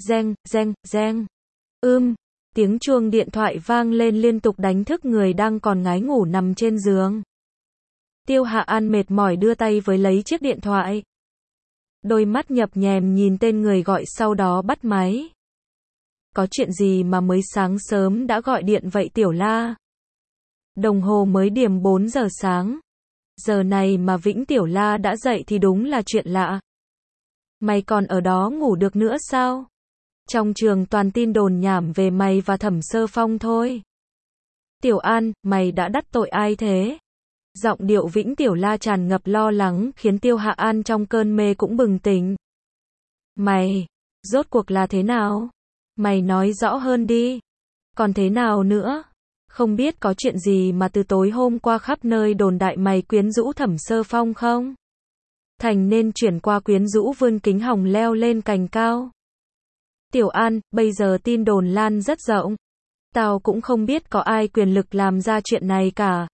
Reng, reng, reng. Tiếng chuông điện thoại vang lên liên tục đánh thức người đang còn ngái ngủ nằm trên giường. Tiêu Hạ An mệt mỏi đưa tay với lấy chiếc điện thoại. Đôi mắt nhập nhèm nhìn tên người gọi sau đó bắt máy. Có chuyện gì mà mới sáng sớm đã gọi điện vậy Tiểu La? Đồng hồ mới điểm 4 giờ sáng. Giờ này mà Vĩnh Tiểu La đã dậy thì đúng là chuyện lạ. Mày còn ở đó ngủ được nữa sao? Trong trường toàn tin đồn nhảm về mày và Thẩm Sơ Phong thôi. Tiểu An, mày đã đắc tội ai thế? Giọng điệu Vĩnh Tiểu La tràn ngập lo lắng khiến Tiêu Hạ An trong cơn mê cũng bừng tỉnh. Mày, rốt cuộc là thế nào? Mày nói rõ hơn đi. Còn thế nào nữa? Không biết có chuyện gì mà từ tối hôm qua khắp nơi đồn đại mày quyến rũ Thẩm Sơ Phong không? Thành nên chuyển qua quyến rũ Vương Kính Hồng leo lên cành cao. Tiểu An, bây giờ tin đồn lan rất rộng. Tao cũng không biết có ai quyền lực làm ra chuyện này cả.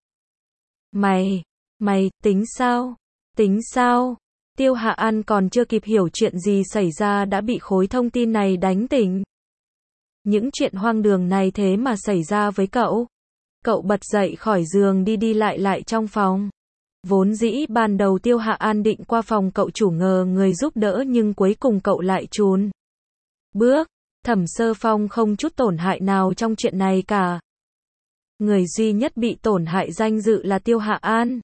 Mày, tính sao? Tính sao? Tiêu Hạ An còn chưa kịp hiểu chuyện gì xảy ra đã bị khối thông tin này đánh tỉnh. Những chuyện hoang đường này thế mà xảy ra với cậu. Cậu bật dậy khỏi giường đi lại trong phòng. Vốn dĩ ban đầu Tiêu Hạ An định qua phòng cậu chủ ngờ người giúp đỡ nhưng cuối cùng cậu lại chùn bước. Thẩm Sơ Phong không chút tổn hại nào trong chuyện này cả. Người duy nhất bị tổn hại danh dự là Tiêu Hạ An.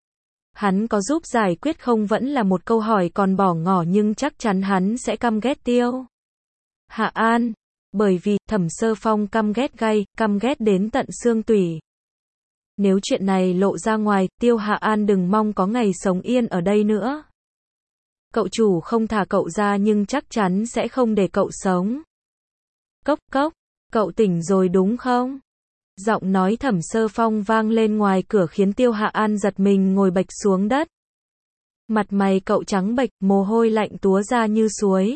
Hắn có giúp giải quyết không vẫn là một câu hỏi còn bỏ ngỏ nhưng chắc chắn hắn sẽ căm ghét Tiêu Hạ An. Bởi vì Thẩm Sơ Phong căm ghét gay, căm ghét đến tận xương tủy. Nếu chuyện này lộ ra ngoài, Tiêu Hạ An đừng mong có ngày sống yên ở đây nữa. Cậu chủ không thả cậu ra nhưng chắc chắn sẽ không để cậu sống. Cốc cốc, cậu tỉnh rồi đúng không? Giọng nói Thẩm Sơ Phong vang lên ngoài cửa khiến Tiêu Hạ An giật mình ngồi bệch xuống đất. Mặt mày cậu trắng bệch, mồ hôi lạnh túa ra như suối.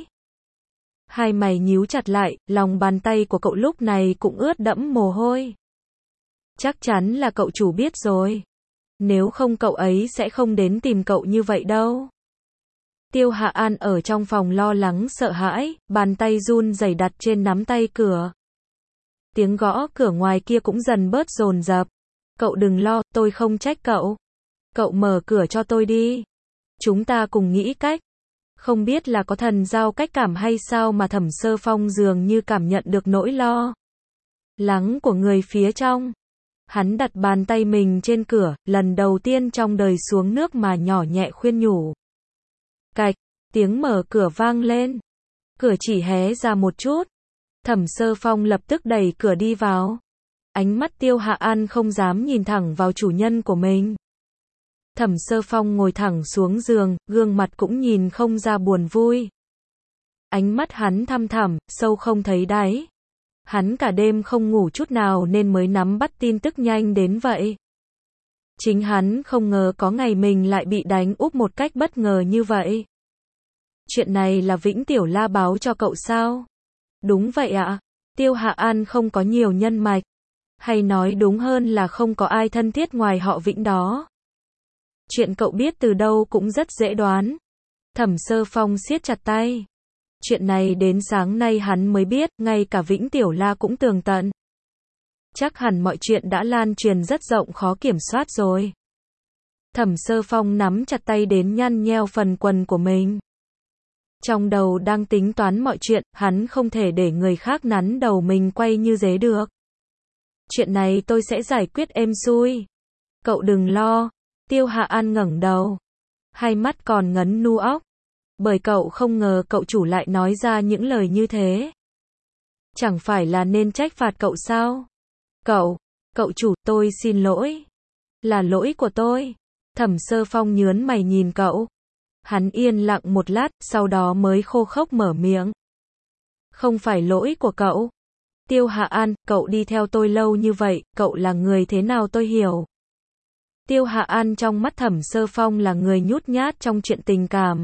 Hai mày nhíu chặt lại, lòng bàn tay của cậu lúc này cũng ướt đẫm mồ hôi. Chắc chắn là cậu chủ biết rồi. Nếu không cậu ấy sẽ không đến tìm cậu như vậy đâu. Tiêu Hạ An ở trong phòng lo lắng sợ hãi, bàn tay run rẩy đặt trên nắm tay cửa. Tiếng gõ cửa ngoài kia cũng dần bớt dồn dập. Cậu đừng lo, tôi không trách cậu. Cậu mở cửa cho tôi đi. Chúng ta cùng nghĩ cách. Không biết là có thần giao cách cảm hay sao mà Thẩm Sơ Phong dường như cảm nhận được nỗi lo lắng của người phía trong. Hắn đặt bàn tay mình trên cửa, lần đầu tiên trong đời xuống nước mà nhỏ nhẹ khuyên nhủ. Cạch, tiếng mở cửa vang lên. Cửa chỉ hé ra một chút. Thẩm Sơ Phong lập tức đẩy cửa đi vào. Ánh mắt Tiêu Hạ An không dám nhìn thẳng vào chủ nhân của mình. Thẩm Sơ Phong ngồi thẳng xuống giường, gương mặt cũng nhìn không ra buồn vui. Ánh mắt hắn thăm thẳm, sâu không thấy đáy. Hắn cả đêm không ngủ chút nào nên mới nắm bắt tin tức nhanh đến vậy. Chính hắn không ngờ có ngày mình lại bị đánh úp một cách bất ngờ như vậy. Chuyện này là Vĩnh Tiểu La báo cho cậu sao? Đúng vậy ạ. Tiêu Hạ An không có nhiều nhân mạch. Hay nói đúng hơn là không có ai thân thiết ngoài họ Vĩnh đó. Chuyện cậu biết từ đâu cũng rất dễ đoán. Thẩm Sơ Phong siết chặt tay. Chuyện này đến sáng nay hắn mới biết, ngay cả Vĩnh Tiểu La cũng tường tận. Chắc hẳn mọi chuyện đã lan truyền rất rộng khó kiểm soát rồi. Thẩm Sơ Phong nắm chặt tay đến nhăn nheo phần quần của mình. Trong đầu đang tính toán mọi chuyện, hắn không thể để người khác nắn đầu mình quay như dế được. Chuyện này tôi sẽ giải quyết êm xuôi. Cậu đừng lo. Tiêu Hạ An ngẩng đầu. Hai mắt còn ngấn nu óc. Bởi cậu không ngờ cậu chủ lại nói ra những lời như thế. Chẳng phải là nên trách phạt cậu sao? Cậu chủ, tôi xin lỗi. Là lỗi của tôi. Thẩm Sơ Phong nhớn mày nhìn cậu. Hắn yên lặng một lát, sau đó mới khô khốc mở miệng. Không phải lỗi của cậu. Tiêu Hạ An, cậu đi theo tôi lâu như vậy, cậu là người thế nào tôi hiểu. Tiêu Hạ An trong mắt Thẩm Sơ Phong là người nhút nhát trong chuyện tình cảm.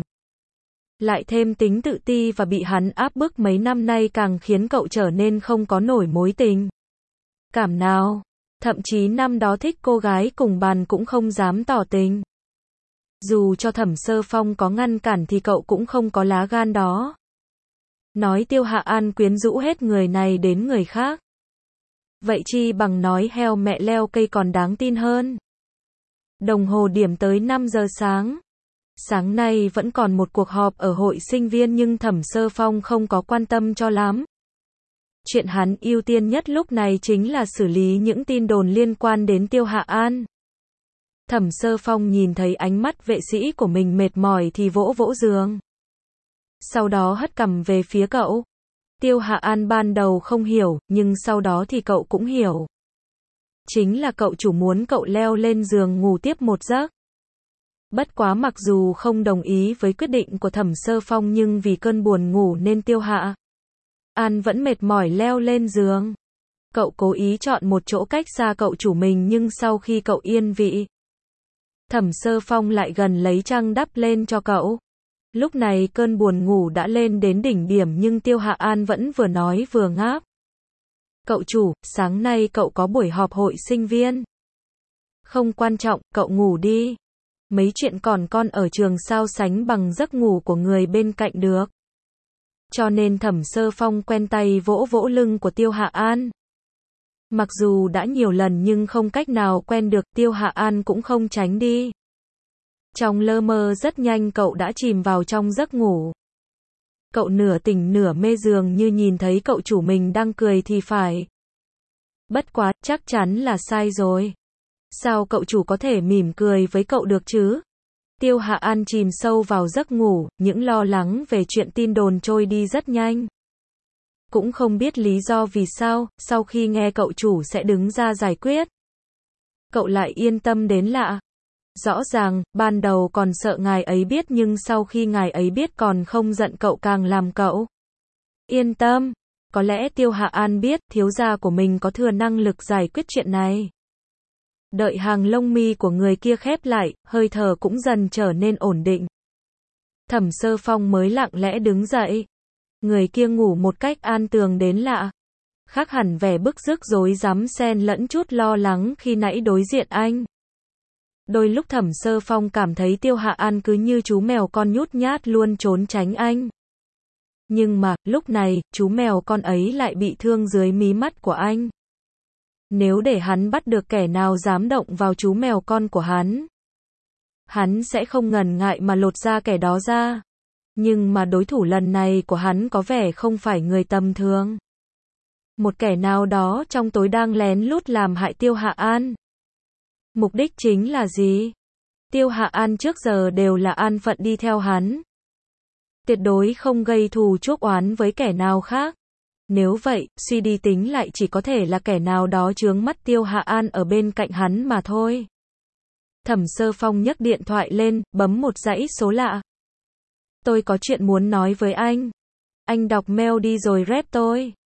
Lại thêm tính tự ti và bị hắn áp bức mấy năm nay càng khiến cậu trở nên không có nổi mối tình cảm nào. Thậm chí năm đó thích cô gái cùng bàn cũng không dám tỏ tình. Dù cho Thẩm Sơ Phong có ngăn cản thì cậu cũng không có lá gan đó. Nói Tiêu Hạ An quyến rũ hết người này đến người khác. Vậy chi bằng nói heo mẹ leo cây còn đáng tin hơn. Đồng hồ điểm tới 5 giờ sáng. Sáng nay vẫn còn một cuộc họp ở hội sinh viên nhưng Thẩm Sơ Phong không có quan tâm cho lắm. Chuyện hắn ưu tiên nhất lúc này chính là xử lý những tin đồn liên quan đến Tiêu Hạ An. Thẩm Sơ Phong nhìn thấy ánh mắt vệ sĩ của mình mệt mỏi thì vỗ vỗ giường. Sau đó hất cằm về phía cậu. Tiêu Hạ An ban đầu không hiểu, nhưng sau đó thì cậu cũng hiểu. Chính là cậu chủ muốn cậu leo lên giường ngủ tiếp một giấc. Bất quá mặc dù không đồng ý với quyết định của Thẩm Sơ Phong nhưng vì cơn buồn ngủ nên Tiêu Hạ An vẫn mệt mỏi leo lên giường. Cậu cố ý chọn một chỗ cách xa cậu chủ mình nhưng sau khi cậu yên vị, Thẩm Sơ Phong lại gần lấy chăn đắp lên cho cậu. Lúc này cơn buồn ngủ đã lên đến đỉnh điểm nhưng Tiêu Hạ An vẫn vừa nói vừa ngáp. Cậu chủ, sáng nay cậu có buổi họp hội sinh viên. Không quan trọng, cậu ngủ đi. Mấy chuyện còn con ở trường sao sánh bằng giấc ngủ của người bên cạnh được. Cho nên Thẩm Sơ Phong quen tay vỗ vỗ lưng của Tiêu Hạ An. Mặc dù đã nhiều lần nhưng không cách nào quen được, Tiêu Hạ An cũng không tránh đi. Trong lơ mơ rất nhanh cậu đã chìm vào trong giấc ngủ. Cậu nửa tỉnh nửa mê dường như nhìn thấy cậu chủ mình đang cười thì phải. Bất quá, chắc chắn là sai rồi. Sao cậu chủ có thể mỉm cười với cậu được chứ? Tiêu Hạ An chìm sâu vào giấc ngủ, những lo lắng về chuyện tin đồn trôi đi rất nhanh. Cũng không biết lý do vì sao, sau khi nghe cậu chủ sẽ đứng ra giải quyết, cậu lại yên tâm đến lạ. Rõ ràng, ban đầu còn sợ ngài ấy biết nhưng sau khi ngài ấy biết còn không giận cậu càng làm cậu yên tâm. Có lẽ Tiêu Hạ An biết, thiếu gia của mình có thừa năng lực giải quyết chuyện này. Đợi hàng lông mi của người kia khép lại, hơi thở cũng dần trở nên ổn định. Thẩm Sơ Phong mới lặng lẽ đứng dậy. Người kia ngủ một cách an tường đến lạ. Khác hẳn vẻ bức rứt rối rắm xen lẫn chút lo lắng khi nãy đối diện anh. Đôi lúc Thẩm Sơ Phong cảm thấy Tiêu Hạ An cứ như chú mèo con nhút nhát luôn trốn tránh anh. Nhưng mà, lúc này, chú mèo con ấy lại bị thương dưới mí mắt của anh. Nếu để hắn bắt được kẻ nào dám động vào chú mèo con của hắn sẽ không ngần ngại mà lột da kẻ đó ra. Nhưng mà đối thủ lần này của hắn có vẻ không phải người tầm thường. Một kẻ nào đó trong tối đang lén lút làm hại Tiêu Hạ An. Mục đích chính là gì? Tiêu Hạ An trước giờ đều là an phận đi theo hắn. Tuyệt đối không gây thù chuốc oán với kẻ nào khác. Nếu vậy, suy đi tính lại chỉ có thể là kẻ nào đó chướng mắt Tiêu Hạ An ở bên cạnh hắn mà thôi. Thẩm Sơ Phong nhấc điện thoại lên, bấm một dãy số lạ. Tôi có chuyện muốn nói với anh. Anh đọc mail đi rồi rep tôi.